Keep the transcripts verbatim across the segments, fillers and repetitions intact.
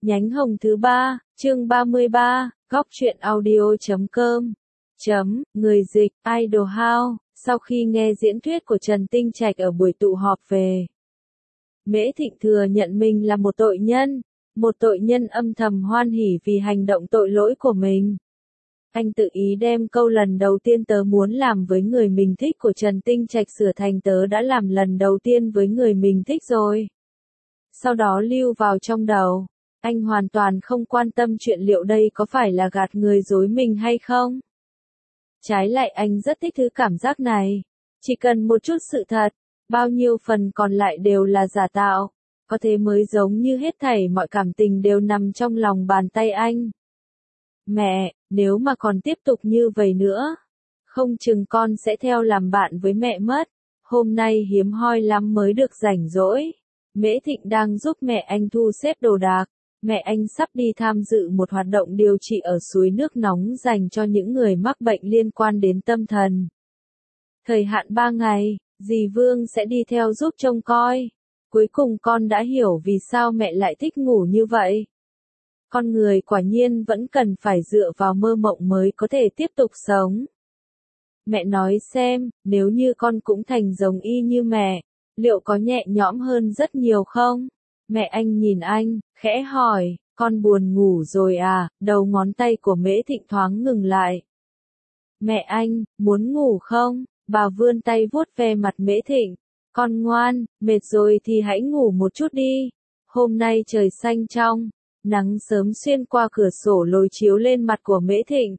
Nhánh hồng thứ ba, chương ba mươi ba, góc truyện audio chấm com. Chấm, người dịch, Idol House, sau khi nghe diễn thuyết của Trần Tinh Trạch ở buổi tụ họp về. Mễ Thịnh thừa nhận mình là một tội nhân, một tội nhân âm thầm hoan hỉ vì hành động tội lỗi của mình. Anh tự ý đem câu lần đầu tiên tớ muốn làm với người mình thích của Trần Tinh Trạch sửa thành tớ đã làm lần đầu tiên với người mình thích rồi. Sau đó lưu vào trong đầu. Anh hoàn toàn không quan tâm chuyện liệu đây có phải là gạt người dối mình hay không. Trái lại anh rất thích thứ cảm giác này. Chỉ cần một chút sự thật, bao nhiêu phần còn lại đều là giả tạo. Có thế mới giống như hết thảy mọi cảm tình đều nằm trong lòng bàn tay anh. Mẹ, nếu mà còn tiếp tục như vậy nữa, không chừng con sẽ theo làm bạn với mẹ mất. Hôm nay hiếm hoi lắm mới được rảnh rỗi. Mễ Thịnh đang giúp mẹ anh thu xếp đồ đạc. Mẹ anh sắp đi tham dự một hoạt động điều trị ở suối nước nóng dành cho những người mắc bệnh liên quan đến tâm thần. Thời hạn ba ngày, dì Vương sẽ đi theo giúp trông coi. Cuối cùng con đã hiểu vì sao mẹ lại thích ngủ như vậy. Con người quả nhiên vẫn cần phải dựa vào mơ mộng mới có thể tiếp tục sống. Mẹ nói xem, nếu như con cũng thành giống y như mẹ, liệu có nhẹ nhõm hơn rất nhiều không? Mẹ anh nhìn anh, khẽ hỏi, con buồn ngủ rồi à? Đầu ngón tay của Mễ Thịnh thoáng ngừng lại. Mẹ anh, muốn ngủ không? Bà vươn tay vuốt ve mặt Mễ Thịnh. Con ngoan, mệt rồi thì hãy ngủ một chút đi. Hôm nay trời xanh trong, nắng sớm xuyên qua cửa sổ lồi chiếu lên mặt của Mễ Thịnh.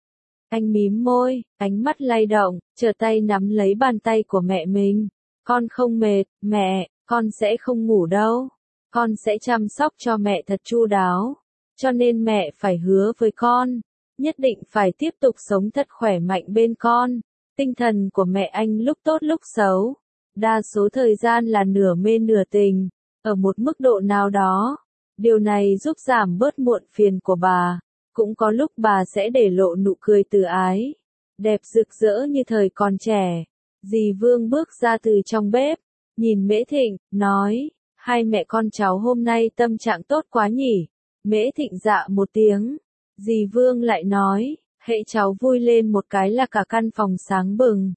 Anh mím môi, ánh mắt lay động, trở tay nắm lấy bàn tay của mẹ mình. Con không mệt, mẹ, con sẽ không ngủ đâu. Con sẽ chăm sóc cho mẹ thật chu đáo. Cho nên mẹ phải hứa với con, nhất định phải tiếp tục sống thật khỏe mạnh bên con. Tinh thần của mẹ anh lúc tốt lúc xấu, đa số thời gian là nửa mê nửa tình, ở một mức độ nào đó. Điều này giúp giảm bớt muộn phiền của bà. Cũng có lúc bà sẽ để lộ nụ cười từ ái, đẹp rực rỡ như thời còn trẻ. Dì Vương bước ra từ trong bếp, nhìn Mễ Thịnh, nói, hai mẹ con cháu hôm nay tâm trạng tốt quá nhỉ. Mễ Thịnh dạ một tiếng. Dì Vương lại nói, hễ cháu vui lên một cái là cả căn phòng sáng bừng.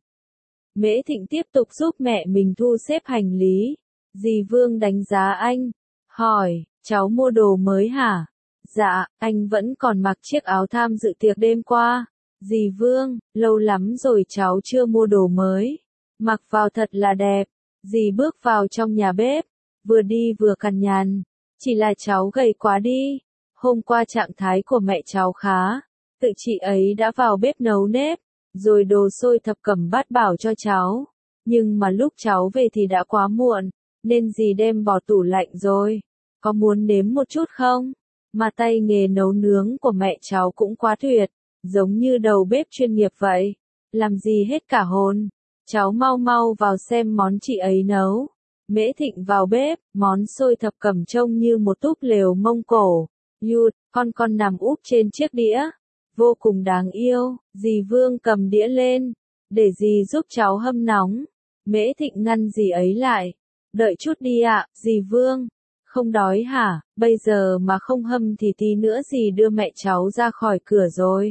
Mễ Thịnh tiếp tục giúp mẹ mình thu xếp hành lý. Dì Vương đánh giá anh, hỏi, cháu mua đồ mới hả? Dạ, anh vẫn còn mặc chiếc áo tham dự tiệc đêm qua. Dì Vương, lâu lắm rồi cháu chưa mua đồ mới. Mặc vào thật là đẹp. Dì bước vào trong nhà bếp, vừa đi vừa cằn nhằn. Chỉ là cháu gầy quá đi. Hôm qua trạng thái của mẹ cháu khá. Tự chị ấy đã vào bếp nấu nếp, rồi đồ sôi thập cẩm bát bảo cho cháu. Nhưng mà lúc cháu về thì đã quá muộn, nên dì đem bỏ tủ lạnh rồi. Có muốn nếm một chút không? Mà tay nghề nấu nướng của mẹ cháu cũng quá tuyệt, giống như đầu bếp chuyên nghiệp vậy. Làm gì hết cả hồn. Cháu mau mau vào xem món chị ấy nấu. Mễ Thịnh vào bếp, món xôi thập cẩm trông như một túp lều Mông Cổ. Yut, con con nằm úp trên chiếc đĩa. Vô cùng đáng yêu. Dì Vương cầm đĩa lên, để dì giúp cháu hâm nóng. Mễ Thịnh ngăn dì ấy lại. Đợi chút đi ạ, dì Vương. Không đói hả? Bây giờ mà không hâm thì tí nữa dì đưa mẹ cháu ra khỏi cửa rồi.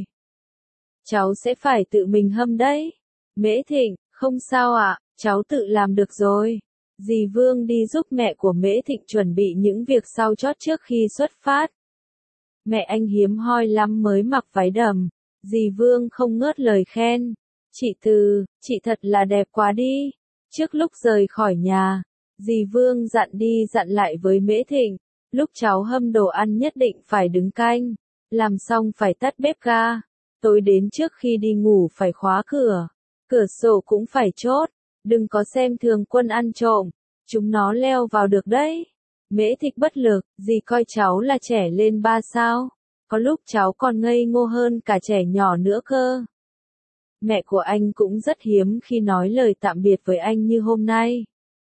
Cháu sẽ phải tự mình hâm đấy. Mễ Thịnh, không sao ạ, cháu tự làm được rồi. Dì Vương đi giúp mẹ của Mễ Thịnh chuẩn bị những việc sau chót trước khi xuất phát. Mẹ anh hiếm hoi lắm mới mặc váy đầm. Dì Vương không ngớt lời khen. Chị Từ, chị thật là đẹp quá đi. Trước lúc rời khỏi nhà, dì Vương dặn đi dặn lại với Mễ Thịnh. Lúc cháu hâm đồ ăn nhất định phải đứng canh. Làm xong phải tắt bếp ga. Tối đến trước khi đi ngủ phải khóa cửa. Cửa sổ cũng phải chốt. Đừng có xem thường quân ăn trộm. Chúng nó leo vào được đấy. Mễ Thịnh bất lực, dì coi cháu là trẻ lên ba sao. Có lúc cháu còn ngây ngô hơn cả trẻ nhỏ nữa cơ. Mẹ của anh cũng rất hiếm khi nói lời tạm biệt với anh như hôm nay.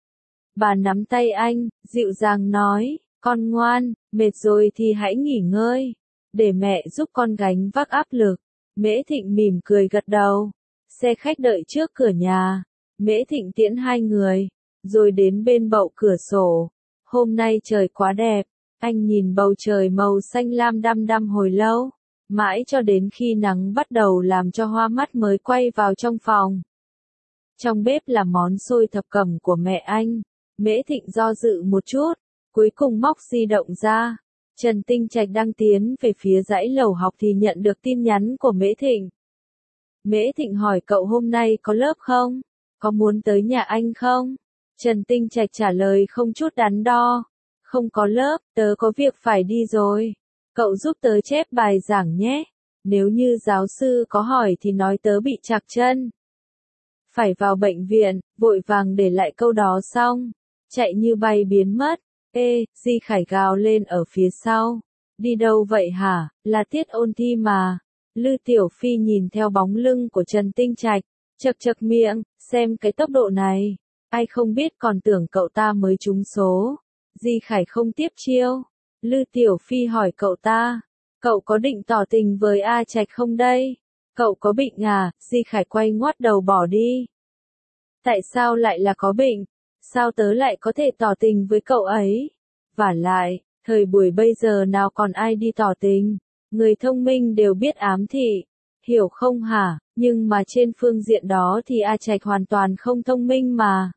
Bà nắm tay anh, dịu dàng nói, con ngoan, mệt rồi thì hãy nghỉ ngơi. Để mẹ giúp con gánh vác áp lực. Mễ Thịnh mỉm cười gật đầu. Xe khách đợi trước cửa nhà. Mễ Thịnh tiễn hai người, rồi đến bên bậu cửa sổ. Hôm nay trời quá đẹp, Anh nhìn bầu trời màu xanh lam đăm đăm hồi lâu, mãi cho đến khi nắng bắt đầu làm cho hoa mắt mới quay vào trong phòng. Trong bếp là món xôi thập cẩm của mẹ anh. Mễ Thịnh do dự một chút, cuối cùng móc di động ra. Trần Tinh Trạch đang tiến về phía dãy lầu học thì nhận được tin nhắn của Mễ Thịnh. Mễ Thịnh hỏi cậu hôm nay có lớp không? Có muốn tới nhà anh không? Trần Tinh Trạch trả lời không chút đắn đo. Không có lớp, tớ có việc phải đi rồi. Cậu giúp tớ chép bài giảng nhé. Nếu như giáo sư có hỏi thì nói tớ bị trặc chân. Phải vào bệnh viện, vội vàng để lại câu đó xong. Chạy như bay biến mất. Ê, Di Khải gào lên ở phía sau. Đi đâu vậy hả? Là tiết ôn thi mà. Lư Tiểu Phi nhìn theo bóng lưng của Trần Tinh Trạch, chật chật miệng, xem cái tốc độ này. Ai không biết còn tưởng cậu ta mới trúng số. Di Khải không tiếp chiêu. Lư Tiểu Phi hỏi cậu ta, cậu có định tỏ tình với A Trạch không đây? Cậu có bệnh à? Di Khải quay ngoắt đầu bỏ đi. Tại sao lại là có bệnh? Sao tớ lại có thể tỏ tình với cậu ấy? Vả lại, thời buổi bây giờ nào còn ai đi tỏ tình? Người thông minh đều biết ám thị. Hiểu không hả? Nhưng mà trên phương diện đó thì A Trạch hoàn toàn không thông minh mà.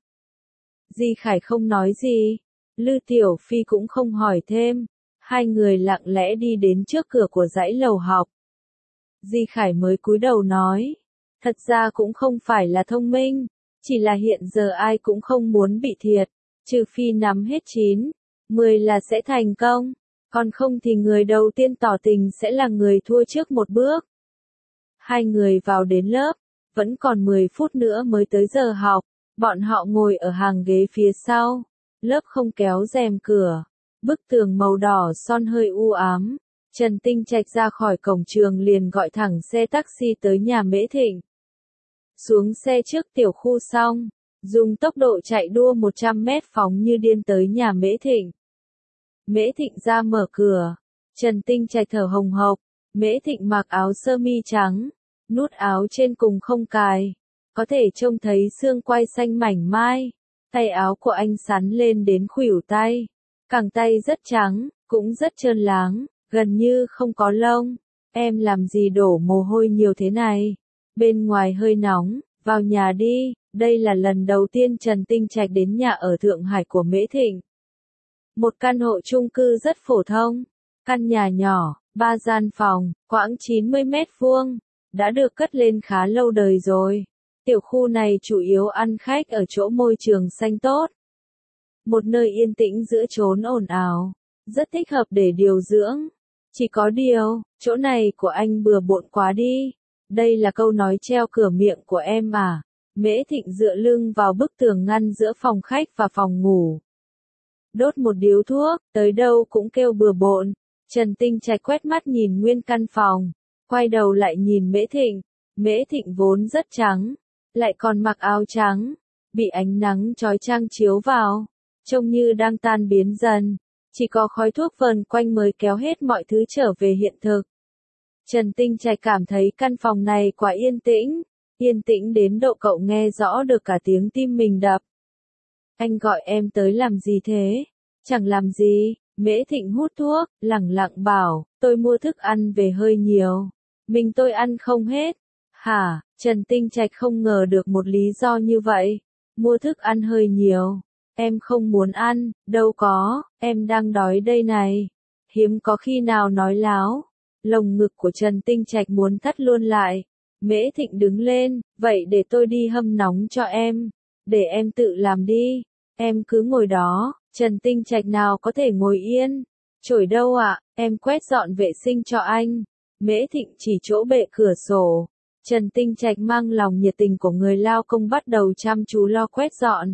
Di Khải không nói gì. Lư Tiểu Phi cũng không hỏi thêm. Hai người lặng lẽ đi đến trước cửa của dãy lầu học. Di Khải mới cúi đầu nói. Thật ra cũng không phải là thông minh. Chỉ là hiện giờ ai cũng không muốn bị thiệt. Trừ phi nắm hết chín, mười là sẽ thành công. Còn không thì người đầu tiên tỏ tình sẽ là người thua trước một bước. Hai người vào đến lớp. Vẫn còn mười phút nữa mới tới giờ học. Bọn họ ngồi ở hàng ghế phía sau. Lớp không kéo rèm cửa. Bức tường màu đỏ son hơi u ám. Trần Tinh Trạch ra khỏi cổng trường liền gọi thẳng xe taxi tới nhà Mễ Thịnh. Xuống xe trước tiểu khu xong, dùng tốc độ chạy đua một trăm mét phóng như điên tới nhà Mễ Thịnh. Mễ Thịnh ra mở cửa. Trần Tinh Trạch thở hồng hộc. Mễ Thịnh mặc áo sơ mi trắng. Nút áo trên cùng không cài. Có thể trông thấy xương quai xanh mảnh mai. Tay áo của anh sắn lên đến khuỷu tay. Cẳng tay rất trắng, cũng rất trơn láng, gần như không có lông. Em làm gì đổ mồ hôi nhiều thế này? Bên ngoài hơi nóng, vào nhà đi. Đây là lần đầu tiên Trần Tinh Trạch đến nhà ở Thượng Hải của Mễ Thịnh. Một căn hộ chung cư rất phổ thông. Căn nhà nhỏ, ba gian phòng, khoảng chín mươi mét vuông. Đã được cất lên khá lâu đời rồi. Tiểu khu này chủ yếu ăn khách ở chỗ môi trường xanh tốt. Một nơi yên tĩnh giữa chốn ồn ào. Rất thích hợp để điều dưỡng. Chỉ có điều, chỗ này của anh bừa bộn quá đi. Đây là câu nói treo cửa miệng của em à. Mễ Thịnh dựa lưng vào bức tường ngăn giữa phòng khách và phòng ngủ. Đốt một điếu thuốc, tới đâu cũng kêu bừa bộn. Trần Tinh Trạch quét mắt nhìn nguyên căn phòng. Quay đầu lại nhìn Mễ Thịnh. Mễ Thịnh vốn rất trắng. Lại còn mặc áo trắng. Bị ánh nắng chói chang chiếu vào. Trông như đang tan biến dần. Chỉ có khói thuốc vờn quanh mới kéo hết mọi thứ trở về hiện thực. Trần Tinh Trạch cảm thấy căn phòng này quá yên tĩnh. Yên tĩnh đến độ cậu nghe rõ được cả tiếng tim mình đập. Anh gọi em tới làm gì thế? Chẳng làm gì. Mễ Thịnh hút thuốc, lẳng lặng bảo, tôi mua thức ăn về hơi nhiều. Mình tôi ăn không hết. Hả? Trần Tinh Trạch không ngờ được một lý do như vậy. Mua thức ăn hơi nhiều. Em không muốn ăn, đâu có, em đang đói đây này. Hiếm có khi nào nói láo. Lồng ngực của Trần Tinh Trạch muốn thắt luôn lại. Mễ Thịnh đứng lên, vậy để tôi đi hâm nóng cho em. Để em tự làm đi. Em cứ ngồi đó. Trần Tinh Trạch nào có thể ngồi yên. Chổi đâu ạ, em quét dọn vệ sinh cho anh. Mễ Thịnh chỉ chỗ bệ cửa sổ. Trần Tinh Trạch mang lòng nhiệt tình của người lao công bắt đầu chăm chú lo quét dọn.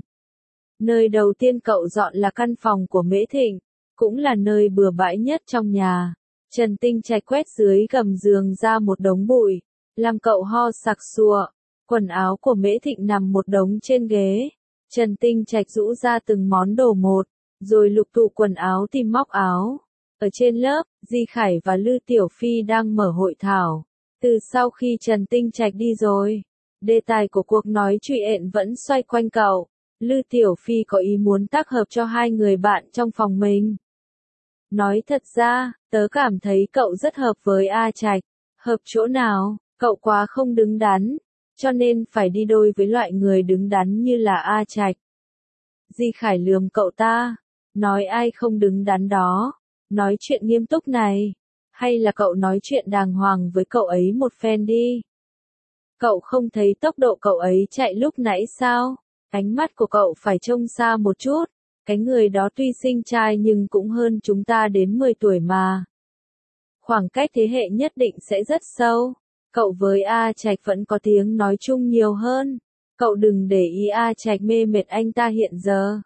Nơi đầu tiên cậu dọn là căn phòng của Mễ Thịnh, cũng là nơi bừa bãi nhất trong nhà. Trần Tinh Trạch quét dưới gầm giường ra một đống bụi, làm cậu ho sặc sụa. Quần áo của Mễ Thịnh nằm một đống trên ghế. Trần Tinh Trạch rũ ra từng món đồ một, rồi lục tụ quần áo tìm móc áo. Ở trên lớp, Di Khải và Lư Tiểu Phi đang mở hội thảo. Từ sau khi Trần Tinh Trạch đi rồi, đề tài của cuộc nói chuyện vẫn xoay quanh cậu. Lư Tiểu Phi có ý muốn tác hợp cho hai người bạn trong phòng mình. Nói thật ra, tớ cảm thấy cậu rất hợp với A Trạch. Hợp chỗ nào? Cậu quá không đứng đắn, cho nên phải đi đôi với loại người đứng đắn như là A Trạch. Di Khải lườm cậu ta, nói ai không đứng đắn đó, nói chuyện nghiêm túc này, hay là cậu nói chuyện đàng hoàng với cậu ấy một phen đi. Cậu không thấy tốc độ cậu ấy chạy lúc nãy sao? Ánh mắt của cậu phải trông xa một chút, cái người đó tuy xinh trai nhưng cũng hơn chúng ta đến mười tuổi mà. Khoảng cách thế hệ nhất định sẽ rất sâu. Cậu với A Trạch vẫn có tiếng nói chung nhiều hơn. Cậu đừng để ý A Trạch mê mệt anh ta hiện giờ.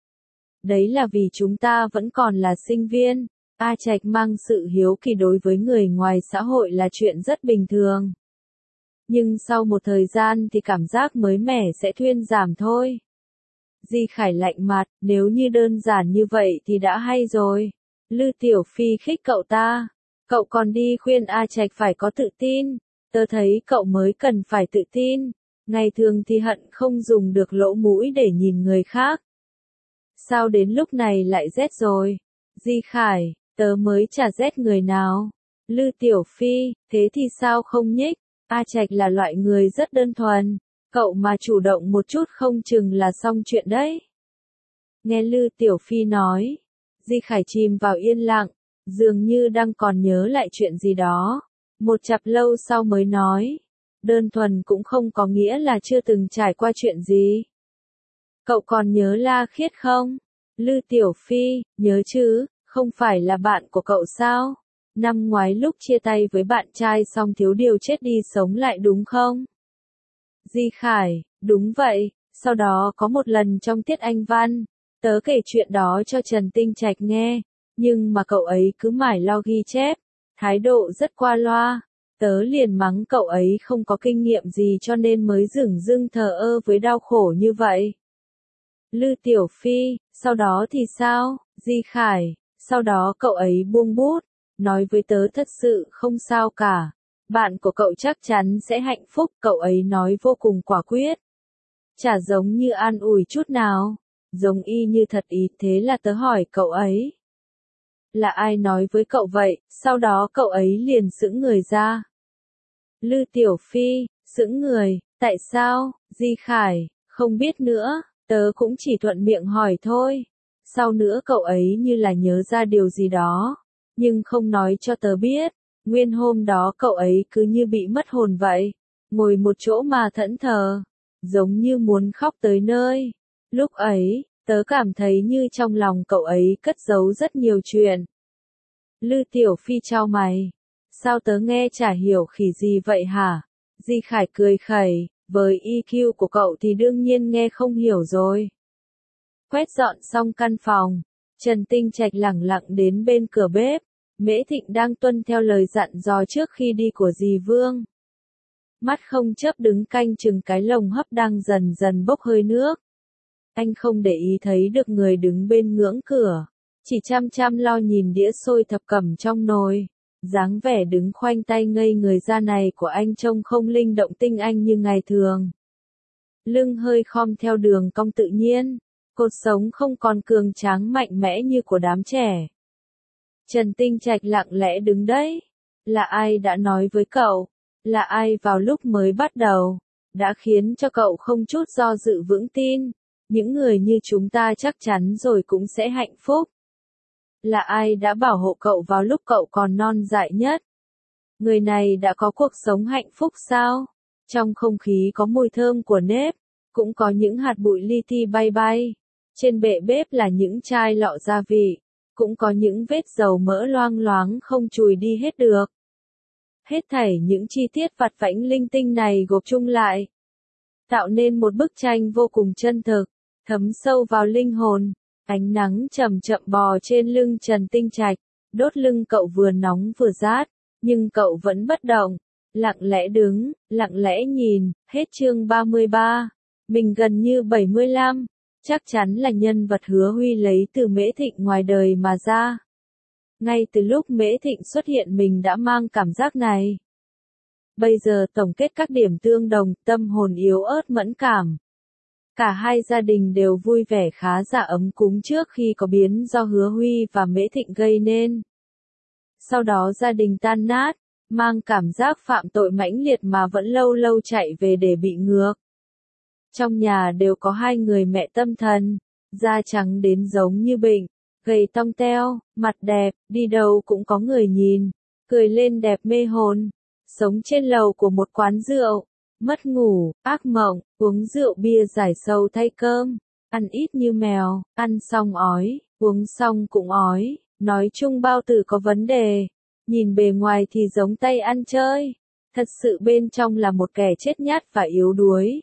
Đấy là vì chúng ta vẫn còn là sinh viên. A Trạch mang sự hiếu kỳ đối với người ngoài xã hội là chuyện rất bình thường. Nhưng sau một thời gian thì cảm giác mới mẻ sẽ thuyên giảm thôi. Di Khải lạnh mặt, nếu như đơn giản như vậy thì đã hay rồi. Lư Tiểu Phi khích cậu ta. Cậu còn đi khuyên A Trạch phải có tự tin. Tớ thấy cậu mới cần phải tự tin. Ngày thường thì hận không dùng được lỗ mũi để nhìn người khác. Sao đến lúc này lại rét rồi? Di Khải, tớ mới chả rét người nào. Lư Tiểu Phi, thế thì sao không nhích? A Trạch là loại người rất đơn thuần. Cậu mà chủ động một chút không chừng là xong chuyện đấy. Nghe Lư Tiểu Phi nói, Di Khải chìm vào yên lặng, dường như đang còn nhớ lại chuyện gì đó. Một chặp lâu sau mới nói, đơn thuần cũng không có nghĩa là chưa từng trải qua chuyện gì. Cậu còn nhớ La Khiết không? Lư Tiểu Phi, nhớ chứ, không phải là bạn của cậu sao? Năm ngoái lúc chia tay với bạn trai xong thiếu điều chết đi sống lại đúng không? Di Khải, đúng vậy, sau đó có một lần trong tiết Anh văn, tớ kể chuyện đó cho Trần Tinh Trạch nghe, nhưng mà cậu ấy cứ mải lo ghi chép, thái độ rất qua loa, tớ liền mắng cậu ấy không có kinh nghiệm gì cho nên mới dửng dưng thờ ơ với đau khổ như vậy. Lư Tiểu Phi, sau đó thì sao? Di Khải, sau đó cậu ấy buông bút, nói với tớ thật sự không sao cả. Bạn của cậu chắc chắn sẽ hạnh phúc, cậu ấy nói vô cùng quả quyết. Chả giống như an ủi chút nào, giống y như thật ý, thế là tớ hỏi cậu ấy. Là ai nói với cậu vậy? Sau đó cậu ấy liền sững người ra. Lư Tiểu Phi, sững người, tại sao? Di Khải, không biết nữa, tớ cũng chỉ thuận miệng hỏi thôi. Sau nữa cậu ấy như là nhớ ra điều gì đó, nhưng không nói cho tớ biết. Nguyên hôm đó cậu ấy cứ như bị mất hồn vậy, ngồi một chỗ mà thẫn thờ, giống như muốn khóc tới nơi. Lúc ấy, tớ cảm thấy như trong lòng cậu ấy cất giấu rất nhiều chuyện. Lư Tiểu Phi chau mày. Sao tớ nghe chả hiểu khỉ gì vậy hả? Di Khải cười khẩy, với i kiu của cậu thì đương nhiên nghe không hiểu rồi. Quét dọn xong căn phòng, Trần Tinh Trạch lẳng lặng đến bên cửa bếp. Mễ Thịnh đang tuân theo lời dặn dò trước khi đi của dì Vương. Mắt không chớp đứng canh chừng cái lồng hấp đang dần dần bốc hơi nước. Anh không để ý thấy được người đứng bên ngưỡng cửa, chỉ chăm chăm lo nhìn đĩa xôi thập cẩm trong nồi. Dáng vẻ đứng khoanh tay ngây người ra này của anh trông không linh động tinh anh như ngày thường. Lưng hơi khom theo đường cong tự nhiên, cột sống không còn cường tráng mạnh mẽ như của đám trẻ. Trần Tinh Trạch lặng lẽ đứng đấy. Là ai đã nói với cậu? Là ai vào lúc mới bắt đầu? Đã khiến cho cậu không chút do dự vững tin. Những người như chúng ta chắc chắn rồi cũng sẽ hạnh phúc. Là ai đã bảo hộ cậu vào lúc cậu còn non dại nhất? Người này đã có cuộc sống hạnh phúc sao? Trong không khí có mùi thơm của nếp, cũng có những hạt bụi li ti bay bay. Trên bệ bếp là những chai lọ gia vị. Cũng có những vết dầu mỡ loang loáng không chùi đi hết được. Hết thảy những chi tiết vặt vãnh linh tinh này gộp chung lại, tạo nên một bức tranh vô cùng chân thực, thấm sâu vào linh hồn. Ánh nắng chậm chậm bò trên lưng Trần Tinh Trạch, đốt lưng cậu vừa nóng vừa rát, nhưng cậu vẫn bất động, lặng lẽ đứng, lặng lẽ nhìn. Hết chương ba mươi ba. Mình gần như bảy mươi lăm. Chắc chắn là nhân vật Hứa Huy lấy từ Mễ Thịnh ngoài đời mà ra. Ngay từ lúc Mễ Thịnh xuất hiện mình đã mang cảm giác này. Bây giờ tổng kết các điểm tương đồng, tâm hồn yếu ớt mẫn cảm. Cả hai gia đình đều vui vẻ khá giả ấm cúng trước khi có biến do Hứa Huy và Mễ Thịnh gây nên. Sau đó gia đình tan nát, mang cảm giác phạm tội mãnh liệt mà vẫn lâu lâu chạy về để bị ngược. Trong nhà đều có hai người mẹ tâm thần, da trắng đến giống như bệnh, gầy tong teo, mặt đẹp, đi đâu cũng có người nhìn, cười lên đẹp mê hồn, sống trên lầu của một quán rượu, mất ngủ, ác mộng, uống rượu bia giải sầu thay cơm, ăn ít như mèo, ăn xong ói, uống xong cũng ói, nói chung bao tử có vấn đề, nhìn bề ngoài thì giống tay ăn chơi, thật sự bên trong là một kẻ chết nhát và yếu đuối.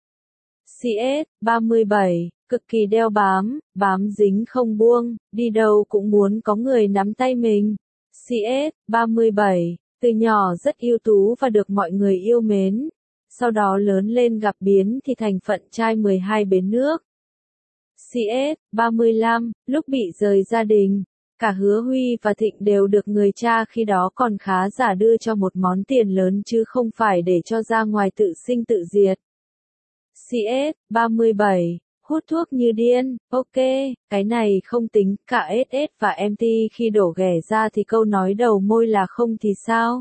xê ét ba mươi bảy, cực kỳ đeo bám, bám dính không buông, đi đâu cũng muốn có người nắm tay mình. xê ét ba mươi bảy, từ nhỏ rất ưu tú và được mọi người yêu mến. Sau đó lớn lên gặp biến thì thành phận trai mười hai bến nước. xê ét ba mươi lăm, lúc bị rời gia đình, cả Hứa Huy và Thịnh đều được người cha khi đó còn khá giả đưa cho một món tiền lớn chứ không phải để cho ra ngoài tự sinh tự diệt. xê ét ba mươi bảy, hút thuốc như điên, ok, cái này không tính, cả ét ét và em tê khi đổ ghẻ ra thì câu nói đầu môi là không thì sao?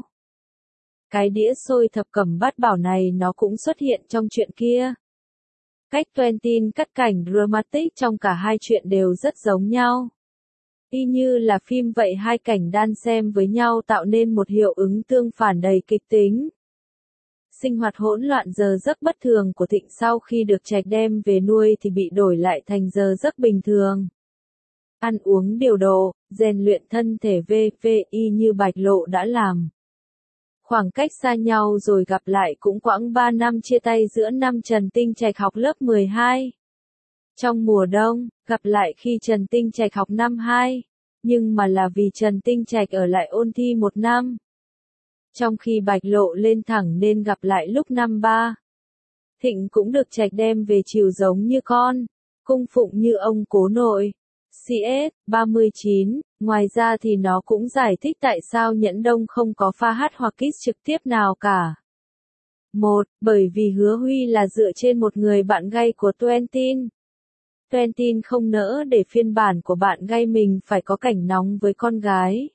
Cái đĩa xôi thập cẩm bát bảo này nó cũng xuất hiện trong chuyện kia. Cách Quentin cắt cảnh dramatic trong cả hai chuyện đều rất giống nhau. Y như là phim vậy, hai cảnh đan xen với nhau tạo nên một hiệu ứng tương phản đầy kịch tính. Sinh hoạt hỗn loạn giờ giấc bất thường của Thịnh sau khi được Trạch đem về nuôi thì bị đổi lại thành giờ giấc bình thường. Ăn uống điều độ, rèn luyện thân thể vê vê y như Bạch Lộ đã làm. Khoảng cách xa nhau rồi gặp lại cũng quãng ba năm chia tay giữa năm Trần Tinh Trạch học lớp mười hai. Trong mùa đông, gặp lại khi Trần Tinh Trạch học năm hai, nhưng mà là vì Trần Tinh Trạch ở lại ôn thi một năm. Trong khi Bạch Lộ lên thẳng nên gặp lại lúc năm ba. Thịnh cũng được Trạch đem về chiều giống như con, cung phụng như ông cố nội. xê ét ba mươi chín, ngoài ra thì nó cũng giải thích tại sao Nhẫn Đông không có pha hát hoặc kiss trực tiếp nào cả. một. Bởi vì Hứa Huy là dựa trên một người bạn gay của Quentin. Quentin không nỡ để phiên bản của bạn gay mình phải có cảnh nóng với con gái.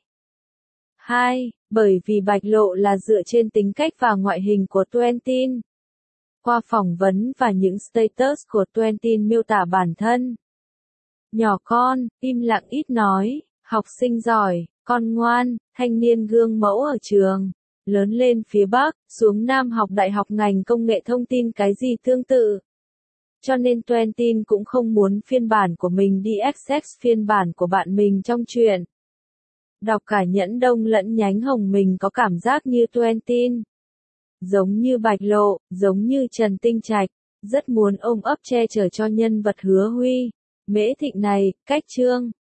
hai. Bởi vì Bạch Lộ là dựa trên tính cách và ngoại hình của Quentin. Qua phỏng vấn và những status của Quentin miêu tả bản thân. Nhỏ con, im lặng ít nói, học sinh giỏi, con ngoan, thanh niên gương mẫu ở trường. Lớn lên phía Bắc, xuống Nam học đại học ngành công nghệ thông tin cái gì tương tự. Cho nên Quentin cũng không muốn phiên bản của mình đi access phiên bản của bạn mình trong truyện. Đọc cả Nhẫn Đông lẫn nhánh hồng mình có cảm giác như Quentin. Giống như Bạch Lộ, giống như Trần Tinh Trạch, rất muốn ôm ấp che chở cho nhân vật Hứa Huy, Mễ Thịnh này, cách chương.